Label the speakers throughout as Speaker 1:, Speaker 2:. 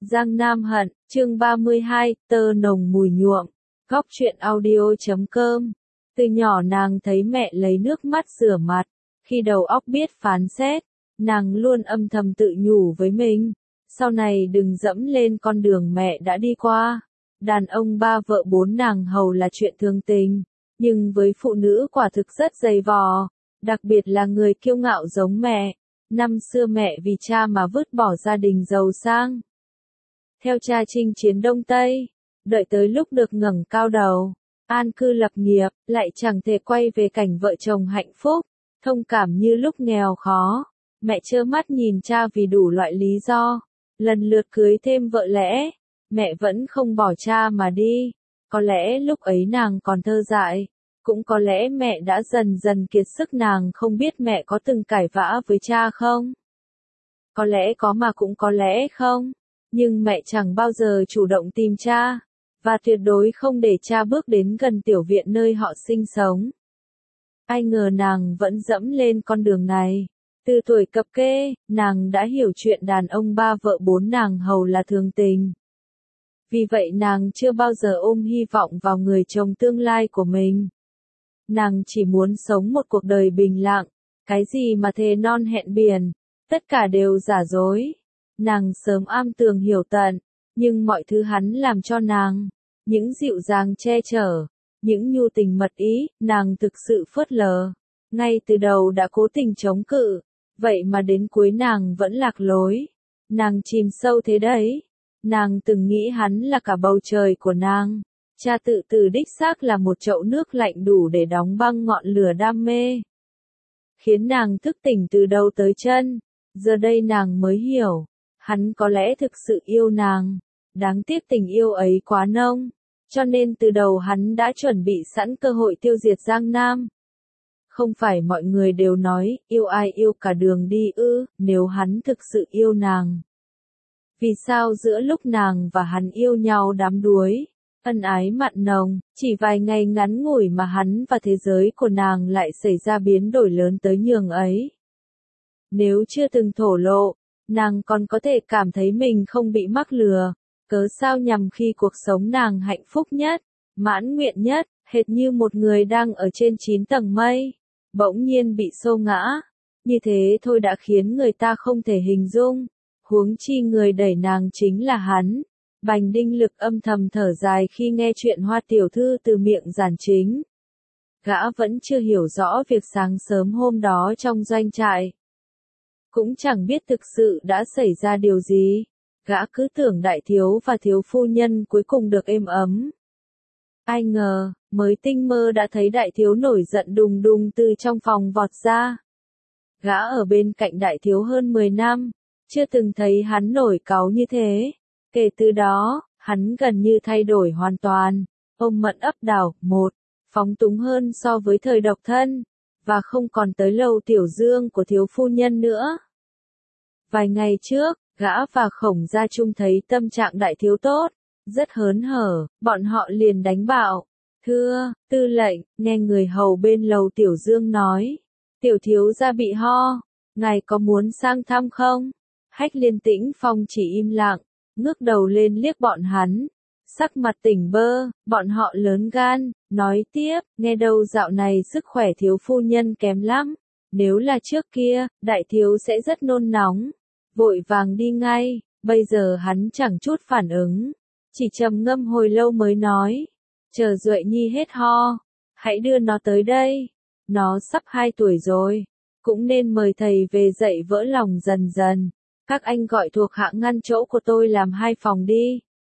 Speaker 1: Giang Nam Hận, chương 32, tơ nồng mùi nhuộm. Góc truyện audio.com. Từ nhỏ nàng thấy mẹ lấy nước mắt rửa mặt, khi đầu óc biết phán xét, nàng luôn âm thầm tự nhủ với mình, sau này đừng dẫm lên con đường mẹ đã đi qua. Đàn ông ba vợ bốn nàng hầu là chuyện thường tình, nhưng với phụ nữ quả thực rất dày vò, đặc biệt là người kiêu ngạo giống mẹ. Năm xưa mẹ vì cha mà vứt bỏ gia đình giàu sang, theo cha chinh chiến Đông Tây, đợi tới lúc được ngẩng cao đầu, an cư lập nghiệp, lại chẳng thể quay về cảnh vợ chồng hạnh phúc, thông cảm như lúc nghèo khó. Mẹ trơ mắt nhìn cha vì đủ loại lý do, lần lượt cưới thêm vợ lẽ, mẹ vẫn không bỏ cha mà đi. Có lẽ lúc ấy nàng còn thơ dại, cũng có lẽ mẹ đã dần dần kiệt sức, nàng không biết mẹ có từng cãi vã với cha không? Có lẽ có mà cũng có lẽ không. Nhưng mẹ chẳng bao giờ chủ động tìm cha, và tuyệt đối không để cha bước đến gần tiểu viện nơi họ sinh sống. Ai ngờ nàng vẫn dẫm lên con đường này. Từ tuổi cập kê, nàng đã hiểu chuyện đàn ông ba vợ bốn nàng hầu là thường tình. Vì vậy nàng chưa bao giờ ôm hy vọng vào người chồng tương lai của mình. Nàng chỉ muốn sống một cuộc đời bình lặng, cái gì mà thề non hẹn biển, tất cả đều giả dối. Nàng sớm am tường hiểu tận, nhưng mọi thứ hắn làm cho nàng, những dịu dàng che chở, những nhu tình mật ý, nàng thực sự phớt lờ. Ngay từ đầu đã cố tình chống cự, vậy mà đến cuối nàng vẫn lạc lối. Nàng chìm sâu thế đấy. Nàng từng nghĩ hắn là cả bầu trời của nàng. Cha tự tử đích xác là một chậu nước lạnh đủ để đóng băng ngọn lửa đam mê, khiến nàng thức tỉnh từ đầu tới chân. Giờ đây nàng mới hiểu, hắn có lẽ thực sự yêu nàng. Đáng tiếc tình yêu ấy quá nông, cho nên từ đầu hắn đã chuẩn bị sẵn cơ hội tiêu diệt Giang Nam. Không phải mọi người đều nói, yêu ai yêu cả đường đi ư? Nếu hắn thực sự yêu nàng, vì sao giữa lúc nàng và hắn yêu nhau đắm đuối, ân ái mặn nồng, chỉ vài ngày ngắn ngủi mà hắn và thế giới của nàng lại xảy ra biến đổi lớn tới nhường ấy? Nếu chưa từng thổ lộ, nàng còn có thể cảm thấy mình không bị mắc lừa. Cớ sao nhằm khi cuộc sống nàng hạnh phúc nhất, mãn nguyện nhất, hệt như một người đang ở trên 9 tầng mây, bỗng nhiên bị xô ngã. Như thế thôi đã khiến người ta không thể hình dung, huống chi người đẩy nàng chính là hắn. Bành Đinh Lực âm thầm thở dài khi nghe chuyện Hoa tiểu thư từ miệng Giản Chính. Gã vẫn chưa hiểu rõ việc sáng sớm hôm đó trong doanh trại, cũng chẳng biết thực sự đã xảy ra điều gì. Gã cứ tưởng đại thiếu và thiếu phu nhân cuối cùng được êm ấm. Ai ngờ, mới tinh mơ đã thấy đại thiếu nổi giận đùng đùng từ trong phòng vọt ra. Gã ở bên cạnh đại thiếu hơn 10 năm, chưa từng thấy hắn nổi cáu như thế. Kể từ đó, hắn gần như thay đổi hoàn toàn, ôm mận ấp đảo, phóng túng hơn so với thời độc thân, và không còn tới Lâu Tiểu Dương của thiếu phu nhân nữa. Vài ngày trước, gã và Khổng Gia Trung thấy tâm trạng đại thiếu tốt, rất hớn hở, bọn họ liền đánh bảo. Thưa, tư lệnh, nghe người hầu bên Lầu Tiểu Dương nói, tiểu thiếu gia bị ho, ngài có muốn sang thăm không? Hách Liên Tĩnh Phong chỉ im lặng, ngước đầu lên liếc bọn hắn, sắc mặt tỉnh bơ. Bọn họ lớn gan, nói tiếp, nghe đâu dạo này sức khỏe thiếu phu nhân kém lắm, nếu là trước kia, đại thiếu sẽ rất nôn nóng, vội vàng đi ngay. Bây giờ hắn chẳng chút phản ứng, chỉ trầm ngâm hồi lâu mới nói, chờ Duệ Nhi hết ho, hãy đưa nó tới đây. Nó sắp 2 tuổi rồi, cũng nên mời thầy về dạy vỡ lòng dần dần. Các anh gọi thuộc hạ ngăn chỗ của tôi làm 2 phòng đi,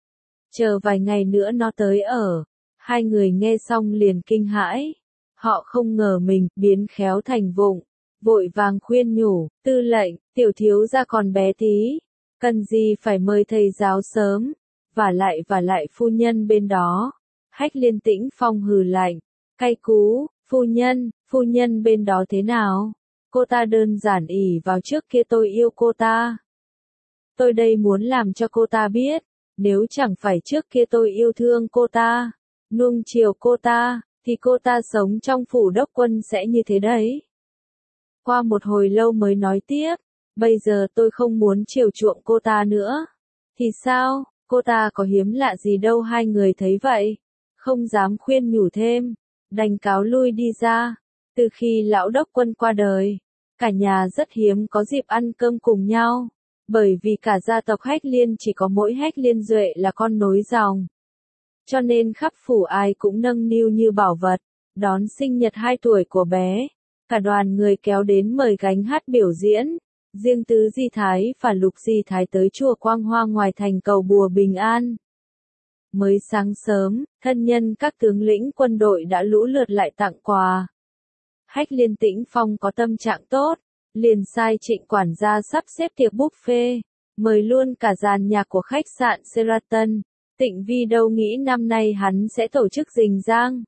Speaker 1: chờ vài ngày nữa nó tới ở. Hai người nghe xong liền kinh hãi, họ không ngờ mình biến khéo thành vụng, vội vàng khuyên nhủ, tư lệnh, tiểu thiếu gia còn bé tí, cần gì phải mời thầy giáo sớm, và lại phu nhân bên đó. Hách Liên Tĩnh Phong hừ lạnh, cay cú, phu nhân bên đó thế nào? Cô ta đơn giản ỷ vào trước kia tôi yêu cô ta. Tôi đây muốn làm cho cô ta biết, nếu chẳng phải trước kia tôi yêu thương cô ta, nuông chiều cô ta, thì cô ta sống trong phủ đốc quân sẽ như thế đấy. Qua một hồi lâu mới nói tiếp, bây giờ tôi không muốn chiều chuộng cô ta nữa. Thì sao, cô ta có hiếm lạ gì đâu. Hai người thấy vậy, không dám khuyên nhủ thêm, đành cáo lui đi ra. Từ khi lão đốc quân qua đời, cả nhà rất hiếm có dịp ăn cơm cùng nhau, bởi vì cả gia tộc Hách Liên chỉ có mỗi Hách Liên Duệ là con nối dòng. Cho nên khắp phủ ai cũng nâng niu như bảo vật, đón sinh nhật 2 tuổi của bé. Cả đoàn người kéo đến mời gánh hát biểu diễn, riêng Tứ Di Thái và Lục Di Thái tới chùa Quang Hoa ngoài thành cầu bùa bình an. Mới sáng sớm, thân nhân các tướng lĩnh quân đội đã lũ lượt lại tặng quà. Hách Liên Tĩnh Phong có tâm trạng tốt, liền sai Trịnh quản gia sắp xếp tiệc buffet, mời luôn cả dàn nhạc của khách sạn Sheraton. Tịnh Vi đâu nghĩ năm nay hắn sẽ tổ chức rình rang.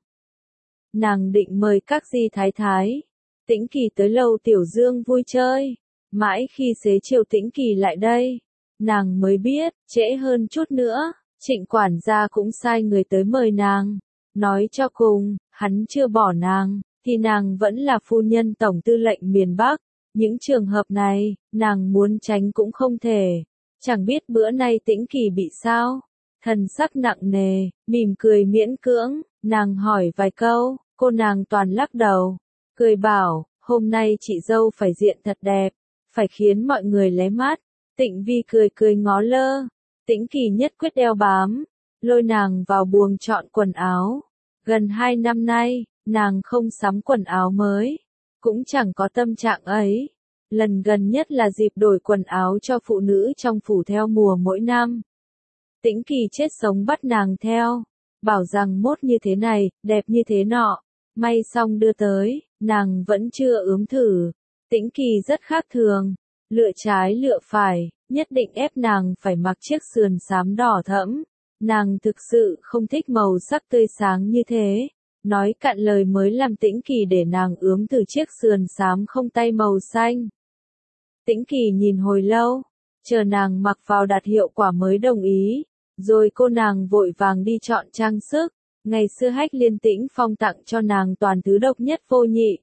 Speaker 1: Nàng định mời các di thái thái, Tĩnh Kỳ tới lầu Tiểu Dương vui chơi. Mãi khi xế chiều Tĩnh Kỳ lại đây, nàng mới biết, trễ hơn chút nữa, Trịnh quản gia cũng sai người tới mời nàng. Nói cho cùng, hắn chưa bỏ nàng, thì nàng vẫn là phu nhân tổng tư lệnh miền Bắc. Những trường hợp này, nàng muốn tránh cũng không thể. Chẳng biết bữa nay Tĩnh Kỳ bị sao? Thần sắc nặng nề, mỉm cười miễn cưỡng, nàng hỏi vài câu, cô nàng toàn lắc đầu, cười bảo, hôm nay chị dâu phải diện thật đẹp, phải khiến mọi người lé mắt. Tịnh Vi cười cười ngó lơ, Tĩnh Kỳ nhất quyết đeo bám, lôi nàng vào buồng chọn quần áo. Gần 2 năm nay, nàng không sắm quần áo mới, cũng chẳng có tâm trạng ấy. Lần gần nhất là dịp đổi quần áo cho phụ nữ trong phủ theo mùa mỗi năm. Tĩnh Kỳ chết sống bắt nàng theo, bảo rằng mốt như thế này, đẹp như thế nọ. May xong đưa tới, nàng vẫn chưa ướm thử. Tĩnh Kỳ rất khác thường, lựa trái lựa phải, nhất định ép nàng phải mặc chiếc sườn xám đỏ thẫm. Nàng thực sự không thích màu sắc tươi sáng như thế. Nói cạn lời mới làm Tĩnh Kỳ để nàng ướm thử chiếc sườn xám không tay màu xanh. Tĩnh Kỳ nhìn hồi lâu, chờ nàng mặc vào đạt hiệu quả mới đồng ý. Rồi cô nàng vội vàng đi chọn trang sức. Ngày xưa Hách Liên Tĩnh Phong tặng cho nàng toàn thứ độc nhất vô nhị.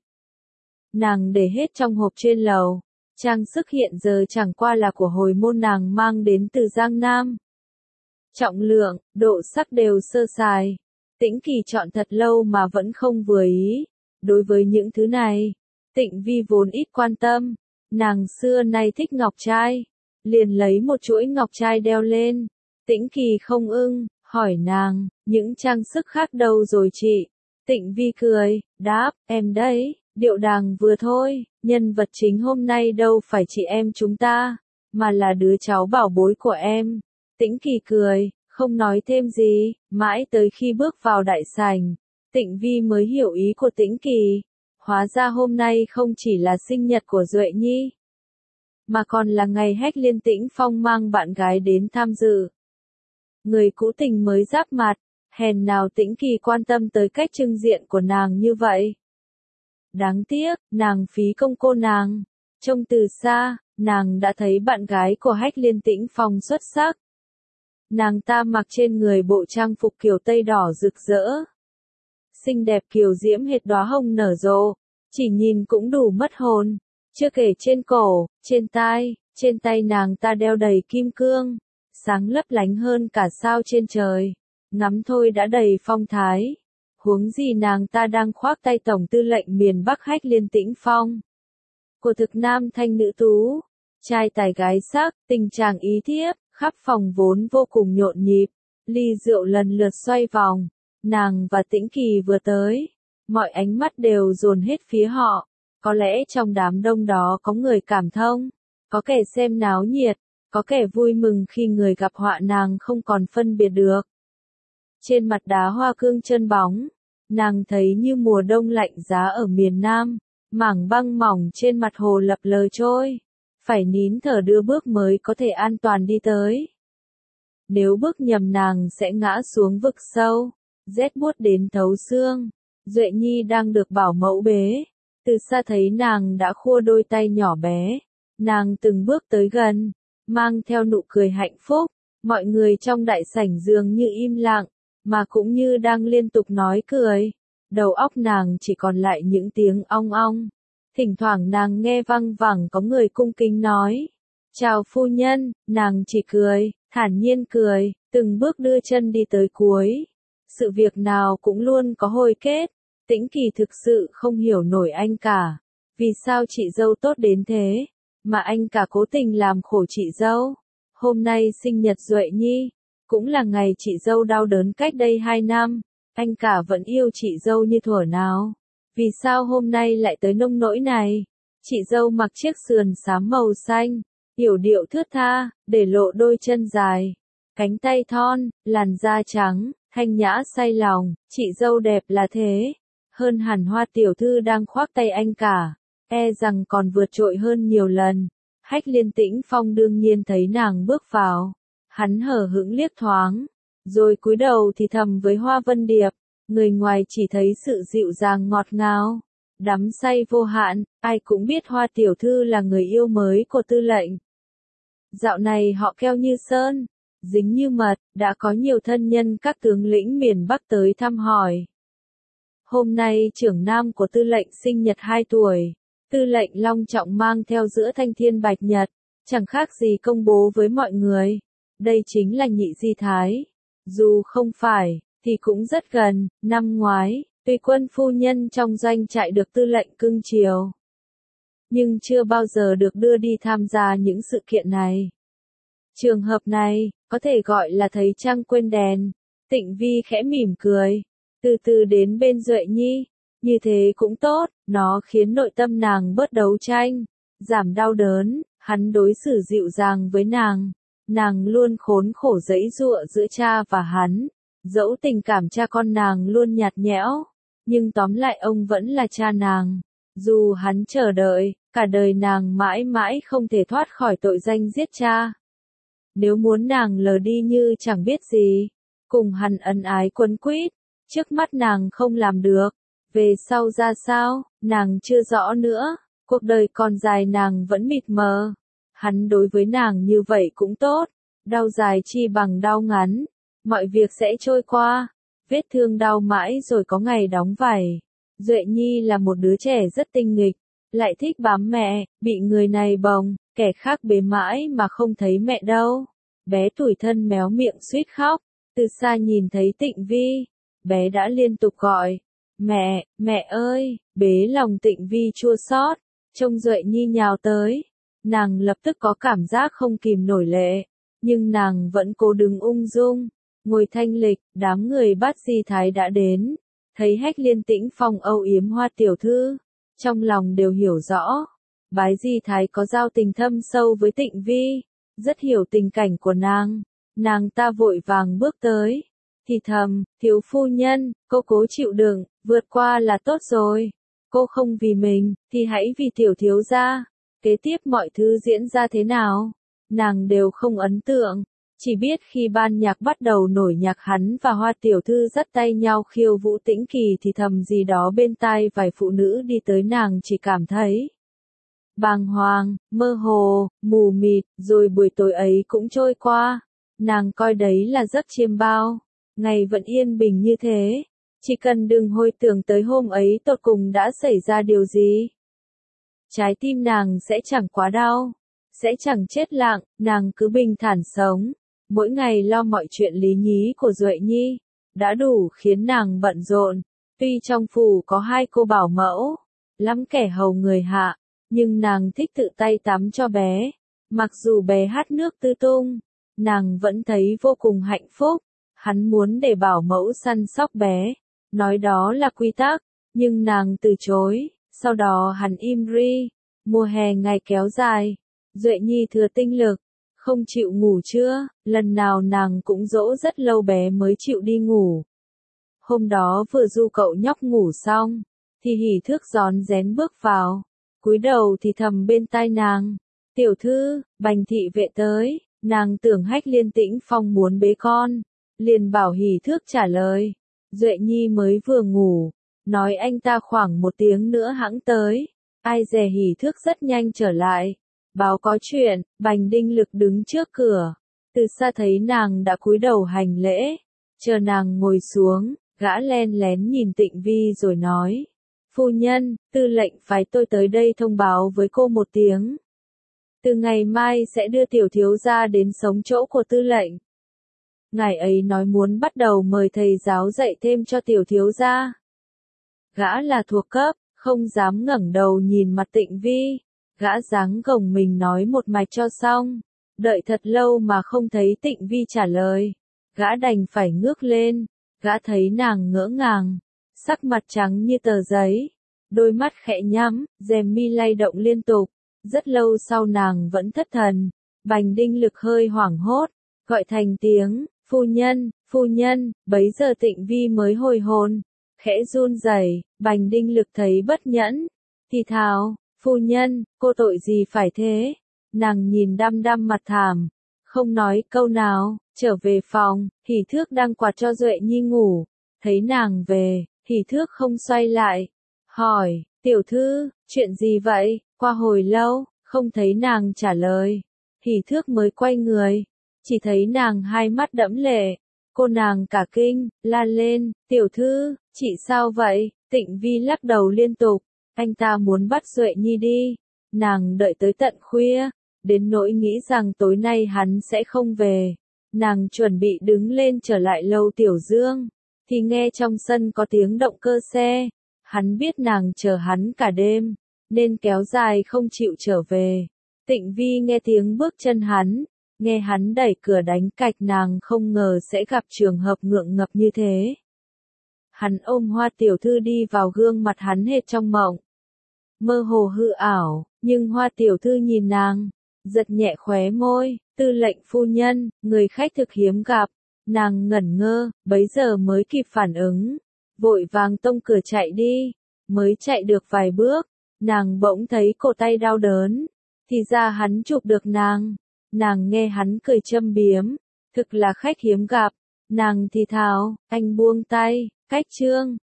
Speaker 1: Nàng để hết trong hộp trên lầu. Trang sức hiện giờ chẳng qua là của hồi môn nàng mang đến từ Giang Nam. Trọng lượng, độ sắc đều sơ sài. Tĩnh Kỳ chọn thật lâu mà vẫn không vừa ý. Đối với những thứ này, Tịnh Vi vốn ít quan tâm. Nàng xưa nay thích ngọc trai, liền lấy một chuỗi ngọc trai đeo lên. Tĩnh Kỳ không ưng, hỏi nàng, những trang sức khác đâu rồi chị? Tịnh Vi cười, đáp, em đấy, điệu đàng vừa thôi, nhân vật chính hôm nay đâu phải chị em chúng ta, mà là đứa cháu bảo bối của em. Tĩnh Kỳ cười, không nói thêm gì, mãi tới khi bước vào đại sảnh, Tịnh Vi mới hiểu ý của Tĩnh Kỳ. Hóa ra hôm nay không chỉ là sinh nhật của Duệ Nhi, mà còn là ngày Hách Liên Tĩnh Phong mang bạn gái đến tham dự. Người cũ tình mới giáp mặt, hèn nào Tĩnh Kỳ quan tâm tới cách trưng diện của nàng như vậy. Đáng tiếc, nàng phí công cô nàng. Trông từ xa, nàng đã thấy bạn gái của Hách Liên Tĩnh Phong xuất sắc. Nàng ta mặc trên người bộ trang phục kiểu tây đỏ rực rỡ. Xinh đẹp kiều diễm hệt đóa hồng nở rộ, chỉ nhìn cũng đủ mất hồn. Chưa kể trên cổ, trên tay nàng ta đeo đầy kim cương, sáng lấp lánh hơn cả sao trên trời. Ngắm thôi đã đầy phong thái. Huống gì nàng ta đang khoác tay tổng tư lệnh miền Bắc Hách Liên Tĩnh Phong. Của thực nam thanh nữ tú, trai tài gái sắc, tình chàng ý thiếp, khắp phòng vốn vô cùng nhộn nhịp. Ly rượu lần lượt xoay vòng. Nàng và Tĩnh Kỳ vừa tới, mọi ánh mắt đều dồn hết phía họ. Có lẽ trong đám đông đó có người cảm thông, có kẻ xem náo nhiệt, có kẻ vui mừng khi người gặp họa nàng không còn phân biệt được. Trên mặt đá hoa cương trơn bóng, nàng thấy như mùa đông lạnh giá ở miền Nam, mảng băng mỏng trên mặt hồ lập lờ trôi, phải nín thở đưa bước mới có thể an toàn đi tới. Nếu bước nhầm nàng sẽ ngã xuống vực sâu, rét buốt đến thấu xương. Duệ Nhi đang được bảo mẫu bế, từ xa thấy nàng đã khua đôi tay nhỏ bé, nàng từng bước tới gần, mang theo nụ cười hạnh phúc. Mọi người trong đại sảnh dường như im lặng, mà cũng như đang liên tục nói cười. Đầu óc nàng chỉ còn lại những tiếng ong ong. Thỉnh thoảng nàng nghe văng vẳng có người cung kính nói, chào phu nhân, nàng chỉ cười, thản nhiên cười, từng bước đưa chân đi tới cuối. Sự việc nào cũng luôn có hồi kết. Tĩnh Kỳ thực sự không hiểu nổi anh cả. Vì sao chị dâu tốt đến thế, mà anh cả cố tình làm khổ chị dâu. Hôm nay sinh nhật Duệ Nhi, cũng là ngày chị dâu đau đớn cách đây 2 năm. Anh cả vẫn yêu chị dâu như thuở nào. Vì sao hôm nay lại tới nông nỗi này? Chị dâu mặc chiếc sườn xám màu xanh, yểu điệu thướt tha, để lộ đôi chân dài, cánh tay thon, làn da trắng, thanh nhã say lòng. Chị dâu đẹp là thế, hơn hẳn Hoa tiểu thư đang khoác tay anh cả, e rằng còn vượt trội hơn nhiều lần. Hách Liên Tĩnh Phong đương nhiên thấy nàng bước vào, hắn hờ hững liếc thoáng, rồi cúi đầu thì thầm với Hoa Vân Điệp. Người ngoài chỉ thấy sự dịu dàng ngọt ngào, đắm say vô hạn. Ai cũng biết Hoa tiểu thư là người yêu mới của Tư lệnh. Dạo này họ keo như sơn, dính như mật, đã có nhiều thân nhân các tướng lĩnh miền Bắc tới thăm hỏi. Hôm nay trưởng nam của Tư lệnh sinh nhật 2 tuổi, Tư lệnh long trọng mang theo giữa thanh thiên bạch nhật, chẳng khác gì công bố với mọi người. Đây chính là Nhị Di Thái. Dù không phải, thì cũng rất gần. Năm ngoái, tùy quân phu nhân trong doanh trại được Tư lệnh cưng chiều, nhưng chưa bao giờ được đưa đi tham gia những sự kiện này. Trường hợp này, có thể gọi là thấy trăng quên đèn. Tịnh Vi khẽ mỉm cười, từ từ đến bên Duệ Nhi. Như thế cũng tốt, nó khiến nội tâm nàng bớt đấu tranh, giảm đau đớn. Hắn đối xử dịu dàng với nàng. Nàng luôn khốn khổ giãy giụa giữa cha và hắn. Dẫu tình cảm cha con nàng luôn nhạt nhẽo, nhưng tóm lại ông vẫn là cha nàng. Dù hắn chờ đợi, cả đời nàng mãi mãi không thể thoát khỏi tội danh giết cha. Nếu muốn nàng lờ đi như chẳng biết gì, cùng hắn ân ái quấn quýt, trước mắt nàng không làm được. Về sau ra sao, nàng chưa rõ nữa. Cuộc đời còn dài nàng vẫn mịt mờ. Hắn đối với nàng như vậy cũng tốt. Đau dài chi bằng đau ngắn. Mọi việc sẽ trôi qua. Vết thương đau mãi rồi có ngày đóng vảy. Duệ Nhi là một đứa trẻ rất tinh nghịch, lại thích bám mẹ, bị người này bồng, kẻ khác bế mãi mà không thấy mẹ đâu. Bé tủi thân méo miệng suýt khóc. Từ xa nhìn thấy Tịnh Vi, bé đã liên tục gọi, mẹ, mẹ ơi. Bế lòng Tịnh Vi chua xót, trông Duệ Nhi nhào tới, nàng lập tức có cảm giác không kìm nổi lệ, nhưng nàng vẫn cố đứng ung dung, ngồi thanh lịch. Đám người Bát Di Thái đã đến, thấy Hách Liên Tĩnh Phong âu yếm Hoa tiểu thư, trong lòng đều hiểu rõ. Bái Di Thái có giao tình thâm sâu với Tịnh Vi, rất hiểu tình cảnh của nàng. Nàng ta vội vàng bước tới, thì thầm, thiếu phu nhân, cô cố chịu đựng, vượt qua là tốt rồi. Cô không vì mình, thì hãy vì tiểu thiếu gia. Kế tiếp mọi thứ diễn ra thế nào, nàng đều không ấn tượng. Chỉ biết khi ban nhạc bắt đầu nổi nhạc, hắn và Hoa tiểu thư dắt tay nhau khiêu vũ. Tĩnh Kỳ thì thầm gì đó bên tai vài phụ nữ đi tới, nàng chỉ cảm thấy bàng hoàng, mơ hồ, mù mịt. Rồi buổi tối ấy cũng trôi qua. Nàng coi đấy là giấc chiêm bao. Ngày vẫn yên bình như thế. Chỉ cần đừng hồi tưởng tới hôm ấy tột cùng đã xảy ra điều gì, trái tim nàng sẽ chẳng quá đau, sẽ chẳng chết lặng. Nàng cứ bình thản sống, mỗi ngày lo mọi chuyện lý nhí của Duệ Nhi, đã đủ khiến nàng bận rộn. Tuy trong phủ có 2 cô bảo mẫu, lắm kẻ hầu người hạ, nhưng nàng thích tự tay tắm cho bé. Mặc dù bé hát nước tứ tung, nàng vẫn thấy vô cùng hạnh phúc. Hắn muốn để bảo mẫu săn sóc bé, nói đó là quy tắc, nhưng nàng từ chối. Sau đó hắn im ri. Mùa hè ngày kéo dài, Duệ Nhi thừa tinh lực, không chịu ngủ trưa, lần nào nàng cũng dỗ rất lâu bé mới chịu đi ngủ. Hôm đó vừa du cậu nhóc ngủ xong, thì Hỉ Thước rón rén bước vào, cúi đầu thì thầm bên tai nàng, tiểu thư, Bành thị vệ tới. Nàng tưởng Hách Liên Tĩnh Phong muốn bế con, liền bảo Hỉ Thước trả lời. Duệ Nhi mới vừa ngủ, nói anh ta khoảng 1 tiếng nữa hẵng tới. Ai dè Hỉ Thước rất nhanh trở lại, báo có chuyện. Bành Đinh Lực đứng trước cửa, từ xa thấy nàng đã cúi đầu hành lễ, chờ nàng ngồi xuống, gã len lén nhìn Tịnh Vi rồi nói, phu nhân, tư lệnh phái tôi tới đây thông báo với cô 1 tiếng. Từ ngày mai sẽ đưa tiểu thiếu gia đến sống chỗ của tư lệnh. Ngài ấy nói muốn bắt đầu mời thầy giáo dạy thêm cho tiểu thiếu gia. Gã là thuộc cấp, không dám ngẩng đầu nhìn mặt Tịnh Vi. Gã giáng gồng mình nói một mạch cho xong. Đợi thật lâu mà không thấy Tịnh Vi trả lời. Gã đành phải ngước lên. Gã thấy nàng ngỡ ngàng. Sắc mặt trắng như tờ giấy. Đôi mắt khẽ nhắm, rèm mi lay động liên tục. Rất lâu sau nàng vẫn thất thần. Bành Đinh Lực hơi hoảng hốt. Gọi thành tiếng, phu nhân, bấy giờ Tịnh Vi mới hồi hồn. Khẽ run rẩy, Bành Đinh Lực thấy bất nhẫn. Thì thào, phu nhân, cô tội gì phải thế? Nàng nhìn đăm đăm mặt thảm. Không nói câu nào, trở về phòng, Hỷ Thước đang quạt cho Duệ Nhi ngủ. Thấy nàng về, Hỷ Thước không xoay lại. Hỏi, tiểu thư, chuyện gì vậy? Qua hồi lâu, không thấy nàng trả lời. Hỷ Thước mới quay người. Chỉ thấy nàng hai mắt đẫm lệ. Cô nàng cả kinh, la lên, tiểu thư, chị sao vậy? Tịnh Vi lắc đầu liên tục. Anh ta muốn bắt Duệ Nhi đi. Nàng đợi tới tận khuya. Đến nỗi nghĩ rằng tối nay hắn sẽ không về. Nàng chuẩn bị đứng lên trở lại lầu Tiểu Dương. Thì nghe trong sân có tiếng động cơ xe. Hắn biết nàng chờ hắn cả đêm. Nên kéo dài không chịu trở về. Tịnh Vi nghe tiếng bước chân hắn. Nghe hắn đẩy cửa đánh cạch, nàng không ngờ sẽ gặp trường hợp ngượng ngập như thế. Hắn ôm Hoa tiểu thư đi vào, gương mặt hắn hệt trong mộng. Mơ hồ hư ảo, nhưng Hoa tiểu thư nhìn nàng, giật nhẹ khóe môi, tư lệnh phu nhân, người khách thực hiếm gặp. Nàng ngẩn ngơ, bấy giờ mới kịp phản ứng. Vội vàng tông cửa chạy đi, mới chạy được vài bước. Nàng bỗng thấy cổ tay đau đớn, thì ra hắn chụp được nàng. Nàng nghe hắn cười châm biếm, thực là khách hiếm gặp. Nàng thì thào, anh buông tay, cách trương.